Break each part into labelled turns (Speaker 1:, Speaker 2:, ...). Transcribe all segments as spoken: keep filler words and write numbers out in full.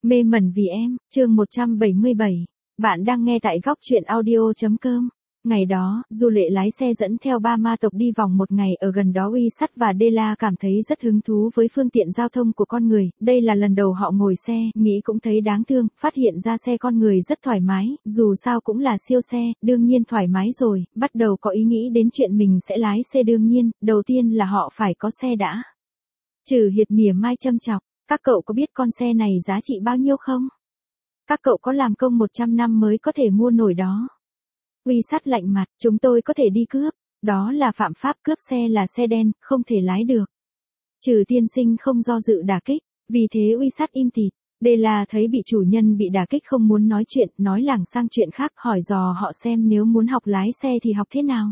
Speaker 1: Mê mẩn vì em, chương một trăm bảy mươi bảy. Bạn đang nghe tại góc truyện audio chấm com. Ngày đó, Du Lệ lái xe dẫn theo ba ma tộc đi vòng một ngày ở gần đó. Uy Sắt và Dela cảm thấy rất hứng thú với phương tiện giao thông của con người. Đây là lần đầu họ ngồi xe, nghĩ cũng thấy đáng thương, phát hiện ra xe con người rất thoải mái, dù sao cũng là siêu xe, đương nhiên thoải mái rồi, bắt đầu có ý nghĩ đến chuyện mình sẽ lái xe. Đương nhiên, đầu tiên là họ phải có xe đã. Trừ Hiệt mỉa mai châm chọc. Các cậu có biết con xe này giá trị bao nhiêu không? Các cậu có làm công một trăm năm mới có thể mua nổi đó. Uy Sắt lạnh mặt, chúng tôi có thể đi cướp, đó là phạm pháp, cướp xe là xe đen, không thể lái được. Trừ tiên sinh không do dự đả kích, vì thế Uy Sắt im tịt. Dela thấy bị chủ nhân bị đả kích không muốn nói chuyện, nói lảng sang chuyện khác, hỏi dò họ xem nếu muốn học lái xe thì học thế nào.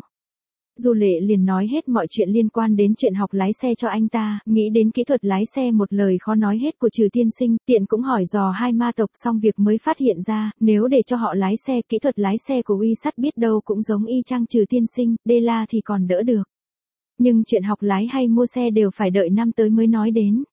Speaker 1: Du Lệ liền nói hết mọi chuyện liên quan đến chuyện học lái xe cho anh ta, nghĩ đến kỹ thuật lái xe một lời khó nói hết của Trừ tiên sinh, tiện cũng hỏi dò hai ma tộc, xong việc mới phát hiện ra, nếu để cho họ lái xe, kỹ thuật lái xe của Uy Sắt biết đâu cũng giống y chang Trừ tiên sinh, Dela thì còn đỡ được. Nhưng chuyện học lái hay mua xe đều phải đợi năm tới mới nói đến.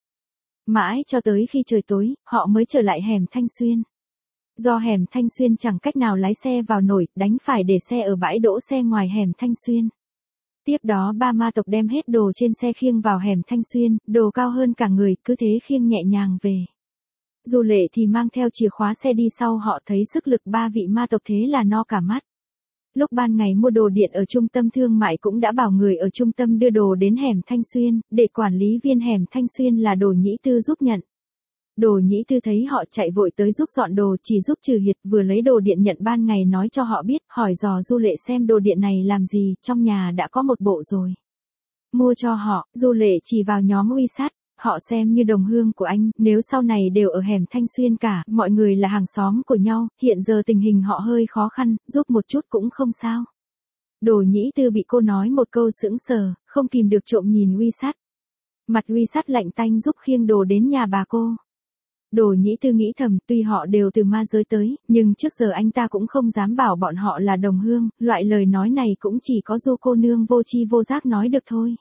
Speaker 1: Mãi cho tới khi trời tối, họ mới trở lại hẻm Thanh Xuyên. Do hẻm Thanh Xuyên chẳng cách nào lái xe vào nổi, đành phải để xe ở bãi đỗ xe ngoài hẻm Thanh Xuyên. Tiếp đó ba ma tộc đem hết đồ trên xe khiêng vào hẻm Thanh Xuyên, đồ cao hơn cả người, cứ thế khiêng nhẹ nhàng về. Du Lệ thì mang theo chìa khóa xe đi sau, họ thấy sức lực ba vị ma tộc thế là no cả mắt. Lúc ban ngày mua đồ điện ở trung tâm thương mại cũng đã bảo người ở trung tâm đưa đồ đến hẻm Thanh Xuyên, để quản lý viên hẻm Thanh Xuyên là Đồ Nhĩ Tư giúp nhận. Đồ Nhĩ Tư thấy họ chạy vội tới giúp dọn đồ, chỉ giúp Trừ Hiệt vừa lấy đồ điện nhận ban ngày nói cho họ biết, hỏi dò Du Lệ xem đồ điện này làm gì, trong nhà đã có một bộ rồi. Mua cho họ. Du Lệ chỉ vào nhóm Uy Sắt, họ xem như đồng hương của anh, nếu sau này đều ở hẻm Thanh Xuyên cả, mọi người là hàng xóm của nhau, hiện giờ tình hình họ hơi khó khăn, giúp một chút cũng không sao. Đồ Nhĩ Tư bị cô nói một câu sững sờ, không kìm được trộm nhìn Uy Sắt. Mặt Uy Sắt lạnh tanh giúp khiêng đồ đến nhà bà cô. Đồ Nhĩ Tư nghĩ thầm, tuy họ đều từ ma giới tới, nhưng trước giờ anh ta cũng không dám bảo bọn họ là đồng hương, loại lời nói này cũng chỉ có Du cô nương vô tri vô giác nói được thôi.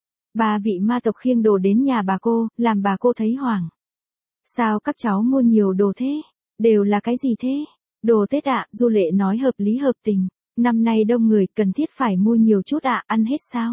Speaker 1: Ba vị ma tộc khiêng đồ đến nhà bà cô, làm bà cô thấy hoảng. Sao các cháu mua nhiều đồ thế? Đều là cái gì thế? Đồ Tết ạ, Du Lệ nói hợp lý hợp tình. Năm nay đông người, cần thiết phải mua nhiều chút ạ, ăn hết sao?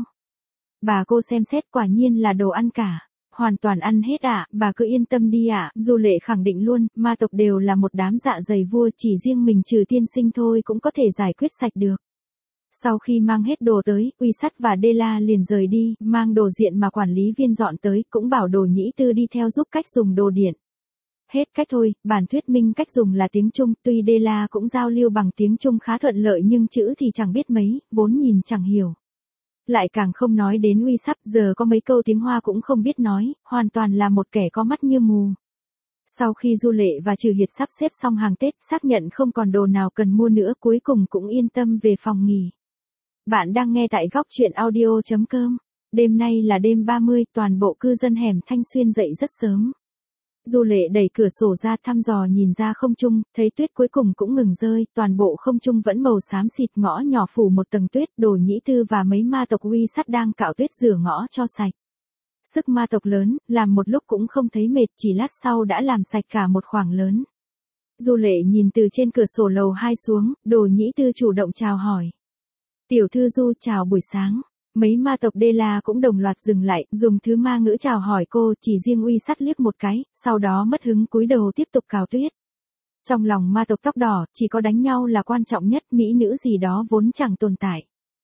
Speaker 1: Bà cô xem xét, quả nhiên là đồ ăn cả. Hoàn toàn ăn hết ạ, à, bà cứ yên tâm đi ạ, à. Du Lệ khẳng định luôn, ma tộc đều là một đám dạ dày vua, chỉ riêng mình Trừ tiên sinh thôi cũng có thể giải quyết sạch được. Sau khi mang hết đồ tới, Uy Sắt và Dela liền rời đi, mang đồ diện mà quản lý viên dọn tới, cũng bảo Đồ Nhĩ Tư đi theo giúp cách dùng đồ điện. Hết cách thôi, bản thuyết minh cách dùng là tiếng Trung, tuy Dela cũng giao lưu bằng tiếng Trung khá thuận lợi nhưng chữ thì chẳng biết mấy, vốn nhìn chẳng hiểu. Lại càng không nói đến Uy Sắt, giờ có mấy câu tiếng Hoa cũng không biết nói, hoàn toàn là một kẻ có mắt như mù. Sau khi Du Lệ và Trừ Hiệt sắp xếp xong hàng Tết, xác nhận không còn đồ nào cần mua nữa, cuối cùng cũng yên tâm về phòng nghỉ. Bạn đang nghe tại góc truyện audio chấm com. Đêm nay là đêm ba mươi, toàn bộ cư dân hẻm Thanh Xuyên dậy rất sớm. Du Lệ đẩy cửa sổ ra thăm dò nhìn ra không trung, thấy tuyết cuối cùng cũng ngừng rơi, toàn bộ không trung vẫn màu xám xịt, ngõ nhỏ phủ một tầng tuyết. Đồ Nhĩ Tư và mấy ma tộc Uy Sắt đang cạo tuyết rửa ngõ cho sạch. Sức ma tộc lớn, làm một lúc cũng không thấy mệt, chỉ lát sau đã làm sạch cả một khoảng lớn. Du Lệ nhìn từ trên cửa sổ lầu hai xuống, Đồ Nhĩ Tư chủ động chào hỏi. Tiểu thư Du, chào buổi sáng. Mấy ma tộc Dela cũng đồng loạt dừng lại, dùng thứ ma ngữ chào hỏi cô, chỉ riêng Uy Sắt liếc một cái, sau đó mất hứng cúi đầu tiếp tục cào tuyết. Trong lòng ma tộc tóc đỏ, chỉ có đánh nhau là quan trọng nhất, mỹ nữ gì đó vốn chẳng tồn tại.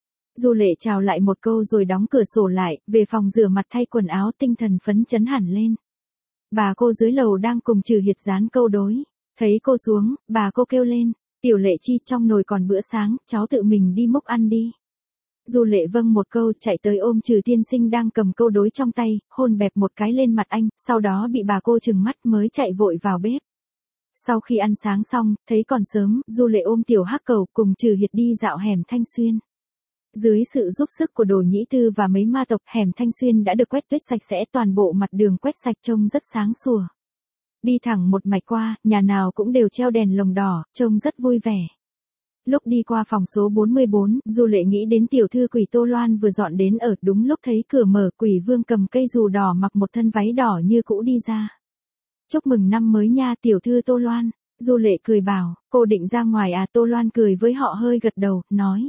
Speaker 1: Du Lệ chào lại một câu rồi đóng cửa sổ lại, về phòng rửa mặt thay quần áo, tinh thần phấn chấn hẳn lên. Bà cô dưới lầu đang cùng Trừ Hiệt dán câu đối. Thấy cô xuống, bà cô kêu lên, Tiểu Lệ Chi, trong nồi còn bữa sáng, cháu tự mình đi múc ăn đi. Du Lệ vâng một câu, chạy tới ôm Trừ tiên sinh đang cầm câu đối trong tay, hôn bẹp một cái lên mặt anh, sau đó bị bà cô trừng mắt mới chạy vội vào bếp. Sau khi ăn sáng xong, thấy còn sớm, Du Lệ ôm Tiểu Hắc Cầu cùng Trừ Hiệt đi dạo hẻm Thanh Xuyên. Dưới sự giúp sức của Đồ Nhĩ Tư và mấy ma tộc, hẻm Thanh Xuyên đã được quét tuyết sạch sẽ, toàn bộ mặt đường quét sạch trông rất sáng sủa. Đi thẳng một mạch qua, nhà nào cũng đều treo đèn lồng đỏ, trông rất vui vẻ. Lúc đi qua phòng số bốn mươi bốn, Du Lệ nghĩ đến tiểu thư Quỷ Tô Loan vừa dọn đến ở, đúng lúc thấy cửa mở, Quỷ Vương cầm cây dù đỏ mặc một thân váy đỏ như cũ đi ra. Chúc mừng năm mới nha tiểu thư Tô Loan. Du Lệ cười bảo, cô định ra ngoài à? Tô Loan cười với họ hơi gật đầu, nói.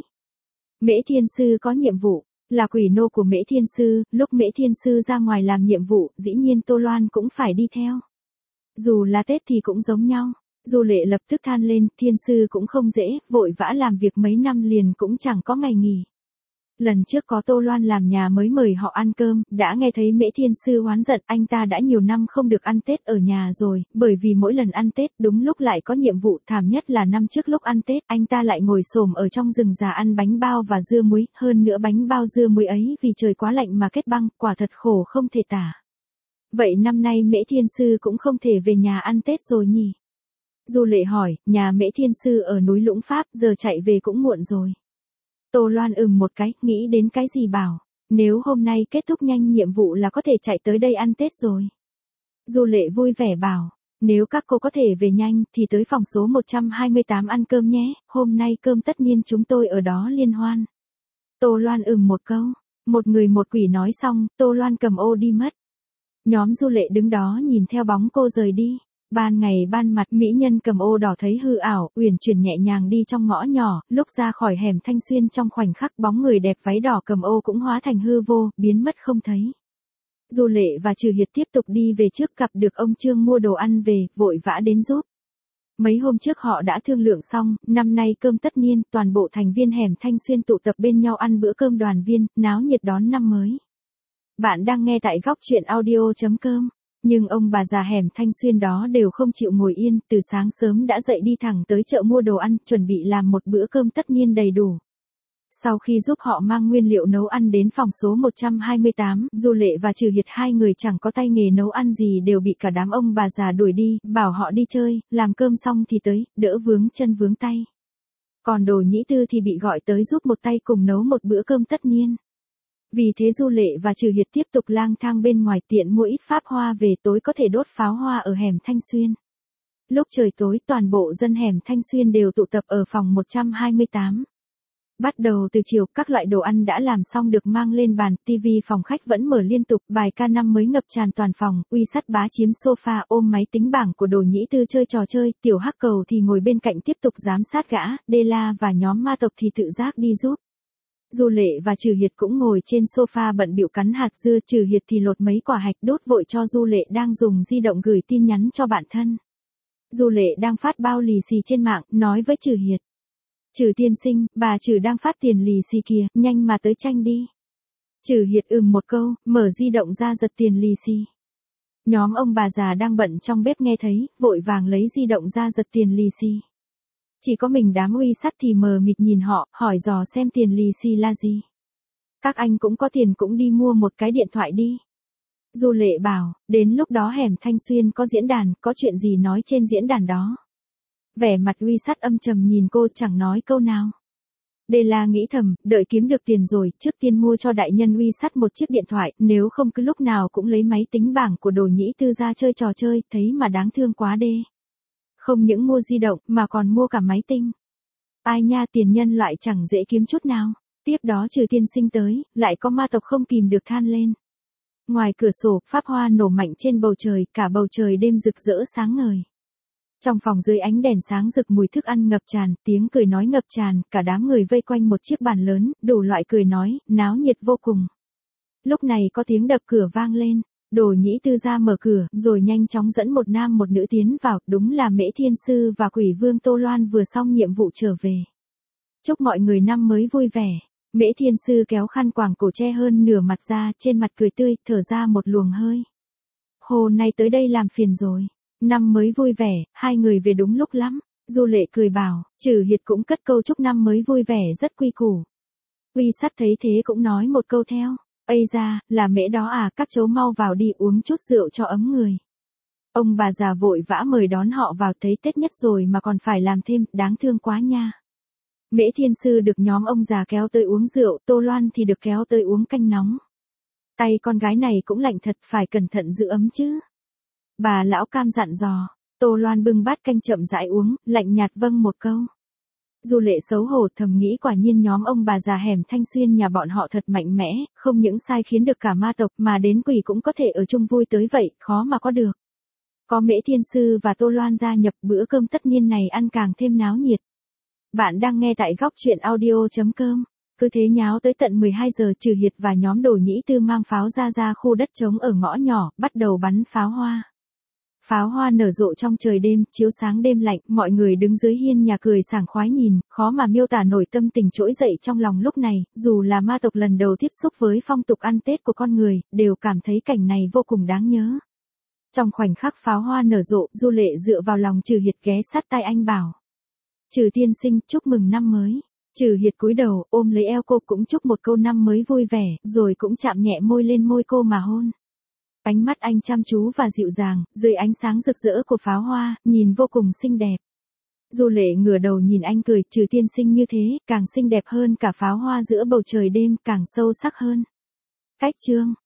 Speaker 1: Mễ Thiên Sư có nhiệm vụ, là quỷ nô của Mễ Thiên Sư, lúc Mễ Thiên Sư ra ngoài làm nhiệm vụ, dĩ nhiên Tô Loan cũng phải đi theo. Dù là Tết thì cũng giống nhau. Du Lệ lập tức than lên, Thiên Sư cũng không dễ, vội vã làm việc mấy năm liền cũng chẳng có ngày nghỉ. Lần trước có Tô Loan làm nhà mới mời họ ăn cơm, đã nghe thấy Mễ Thiên Sư oán giận, anh ta đã nhiều năm không được ăn Tết ở nhà rồi, bởi vì mỗi lần ăn Tết đúng lúc lại có nhiệm vụ, thảm nhất là năm trước lúc ăn Tết, anh ta lại ngồi xổm ở trong rừng già ăn bánh bao và dưa muối, hơn nữa bánh bao dưa muối ấy vì trời quá lạnh mà kết băng, quả thật khổ không thể tả. Vậy năm nay Mễ Thiên Sư cũng không thể về nhà ăn Tết rồi nhỉ? Du Lệ hỏi, nhà Mễ Thiên Sư ở núi Lũng Pháp, giờ chạy về cũng muộn rồi. Tô Loan ừm một cái, nghĩ đến cái gì bảo, nếu hôm nay kết thúc nhanh nhiệm vụ là có thể chạy tới đây ăn Tết rồi. Du Lệ vui vẻ bảo, nếu các cô có thể về nhanh thì tới phòng số một trăm hai mươi tám ăn cơm nhé, hôm nay cơm tất niên chúng tôi ở đó liên hoan. Tô Loan ừm một câu, một người một quỷ nói xong, Tô Loan cầm ô đi mất. Nhóm Du Lệ đứng đó nhìn theo bóng cô rời đi. Ban ngày ban mặt mỹ nhân cầm ô đỏ thấy hư ảo, uyển chuyển nhẹ nhàng đi trong ngõ nhỏ, lúc ra khỏi hẻm Thanh Xuyên trong khoảnh khắc bóng người đẹp váy đỏ cầm ô cũng hóa thành hư vô, biến mất không thấy. Du Lệ và Trừ Hiệt tiếp tục đi về trước gặp được ông Trương mua đồ ăn về, vội vã đến giúp. Mấy hôm trước họ đã thương lượng xong, năm nay cơm tất niên, toàn bộ thành viên hẻm Thanh Xuyên tụ tập bên nhau ăn bữa cơm đoàn viên, náo nhiệt đón năm mới. Bạn đang nghe tại góc truyện audio chấm com. Nhưng ông bà già hẻm Thanh Xuyên đó đều không chịu ngồi yên, từ sáng sớm đã dậy đi thẳng tới chợ mua đồ ăn, chuẩn bị làm một bữa cơm tất niên đầy đủ. Sau khi giúp họ mang nguyên liệu nấu ăn đến phòng số một trăm hai mươi tám, Du Lệ và Trừ Hiệt hai người chẳng có tay nghề nấu ăn gì đều bị cả đám ông bà già đuổi đi, bảo họ đi chơi, làm cơm xong thì tới, đỡ vướng chân vướng tay. Còn Đồ Nhĩ Tư thì bị gọi tới giúp một tay cùng nấu một bữa cơm tất niên. Vì thế Du Lệ và Trừ Hiệt tiếp tục lang thang bên ngoài tiện mua ít pháp hoa về tối có thể đốt pháo hoa ở hẻm Thanh Xuyên. Lúc trời tối toàn bộ dân hẻm Thanh Xuyên đều tụ tập ở phòng một trăm hai mươi tám. Bắt đầu từ chiều các loại đồ ăn đã làm xong được mang lên bàn, tivi phòng khách vẫn mở liên tục, bài ca năm mới ngập tràn toàn phòng, Uy Sắt bá chiếm sofa ôm máy tính bảng của Đồ Nhĩ Tư chơi trò chơi, Tiểu Hắc Cầu thì ngồi bên cạnh tiếp tục giám sát gã, Đê La và nhóm ma tộc thì tự giác đi giúp. Du Lệ và Trừ Hiệt cũng ngồi trên sofa bận bịu cắn hạt dưa, Trừ Hiệt thì lột mấy quả hạch đốt vội cho Du Lệ đang dùng di động gửi tin nhắn cho bạn thân. Du Lệ đang phát bao lì xì trên mạng, nói với Trừ Hiệt. Trừ tiên sinh, bà Trừ đang phát tiền lì xì kìa, nhanh mà tới tranh đi. Trừ Hiệt ừm một câu, mở di động ra giật tiền lì xì. Nhóm ông bà già đang bận trong bếp nghe thấy, vội vàng lấy di động ra giật tiền lì xì. Chỉ có mình đám Uy Sắt thì mờ mịt nhìn họ, hỏi dò xem tiền lì xì là gì. Các anh cũng có tiền cũng đi mua một cái điện thoại đi. Du Lệ bảo, đến lúc đó hẻm Thanh Xuyên có diễn đàn, có chuyện gì nói trên diễn đàn đó. Vẻ mặt Uy Sắt âm trầm nhìn cô chẳng nói câu nào. Đê La nghĩ thầm, đợi kiếm được tiền rồi, trước tiên mua cho đại nhân Uy Sắt một chiếc điện thoại, nếu không cứ lúc nào cũng lấy máy tính bảng của Đồ Nhĩ Tư ra chơi trò chơi, thấy mà đáng thương quá đê. Không những mua di động mà còn mua cả máy tinh. Ai nha, tiền nhân loại chẳng dễ kiếm chút nào. Tiếp đó Trừ tiên sinh tới, lại có ma tộc không kìm được than lên. Ngoài cửa sổ, pháp hoa nổ mạnh trên bầu trời, cả bầu trời đêm rực rỡ sáng ngời. Trong phòng dưới ánh đèn sáng rực mùi thức ăn ngập tràn, tiếng cười nói ngập tràn, cả đám người vây quanh một chiếc bàn lớn, đủ loại cười nói, náo nhiệt vô cùng. Lúc này có tiếng đập cửa vang lên. Đồ Nhĩ Tư ra mở cửa, rồi nhanh chóng dẫn một nam một nữ tiến vào, đúng là Mễ Thiên Sư và Quỷ Vương Tô Loan vừa xong nhiệm vụ trở về. Chúc mọi người năm mới vui vẻ. Mễ Thiên Sư kéo khăn quàng cổ che hơn nửa mặt ra, trên mặt cười tươi, thở ra một luồng hơi. Hồ này tới đây làm phiền rồi. Năm mới vui vẻ, hai người về đúng lúc lắm. Du Lệ cười bảo, Trừ Hiệt cũng cất câu chúc năm mới vui vẻ rất quy củ. Uy Sắt thấy thế cũng nói một câu theo. Ây da, là Mễ đó à, các cháu mau vào đi uống chút rượu cho ấm người. Ông bà già vội vã mời đón họ vào, thấy Tết nhất rồi mà còn phải làm thêm, đáng thương quá nha. Mễ Thiên Sư được nhóm ông già kéo tới uống rượu, Tô Loan thì được kéo tới uống canh nóng. Tay con gái này cũng lạnh thật, phải cẩn thận giữ ấm chứ. Bà lão cam dặn dò, Tô Loan bưng bát canh chậm rãi uống, lạnh nhạt vâng một câu. Du Lệ xấu hổ thầm nghĩ quả nhiên nhóm ông bà già hẻm Thanh Xuyên nhà bọn họ thật mạnh mẽ, không những sai khiến được cả ma tộc mà đến quỷ cũng có thể ở chung vui tới vậy, khó mà có được. Có Mễ Thiên Sư và Tô Loan gia nhập, bữa cơm tất niên này ăn càng thêm náo nhiệt. Bạn đang nghe tại góc truyện audio.com. Cứ thế nháo tới tận mười hai giờ, Trừ Hiệt và nhóm Đồ Nhĩ Tư mang pháo ra ra khu đất trống ở ngõ nhỏ, bắt đầu bắn pháo hoa. Pháo hoa nở rộ trong trời đêm, chiếu sáng đêm lạnh, mọi người đứng dưới hiên nhà cười sảng khoái nhìn, khó mà miêu tả nổi tâm tình trỗi dậy trong lòng lúc này, dù là ma tộc lần đầu tiếp xúc với phong tục ăn Tết của con người, đều cảm thấy cảnh này vô cùng đáng nhớ. Trong khoảnh khắc pháo hoa nở rộ, Du Lệ dựa vào lòng Trừ Hiệt ghé sát tai anh bảo: "Trừ tiên sinh, chúc mừng năm mới." Trừ Hiệt cúi đầu, ôm lấy eo cô cũng chúc một câu năm mới vui vẻ, rồi cũng chạm nhẹ môi lên môi cô mà hôn. Ánh mắt anh chăm chú và dịu dàng, dưới ánh sáng rực rỡ của pháo hoa, nhìn vô cùng xinh đẹp. Du Lệ ngửa đầu nhìn anh cười, Trừ tiên sinh như thế, càng xinh đẹp hơn cả pháo hoa giữa bầu trời đêm, càng sâu sắc hơn. Cách chương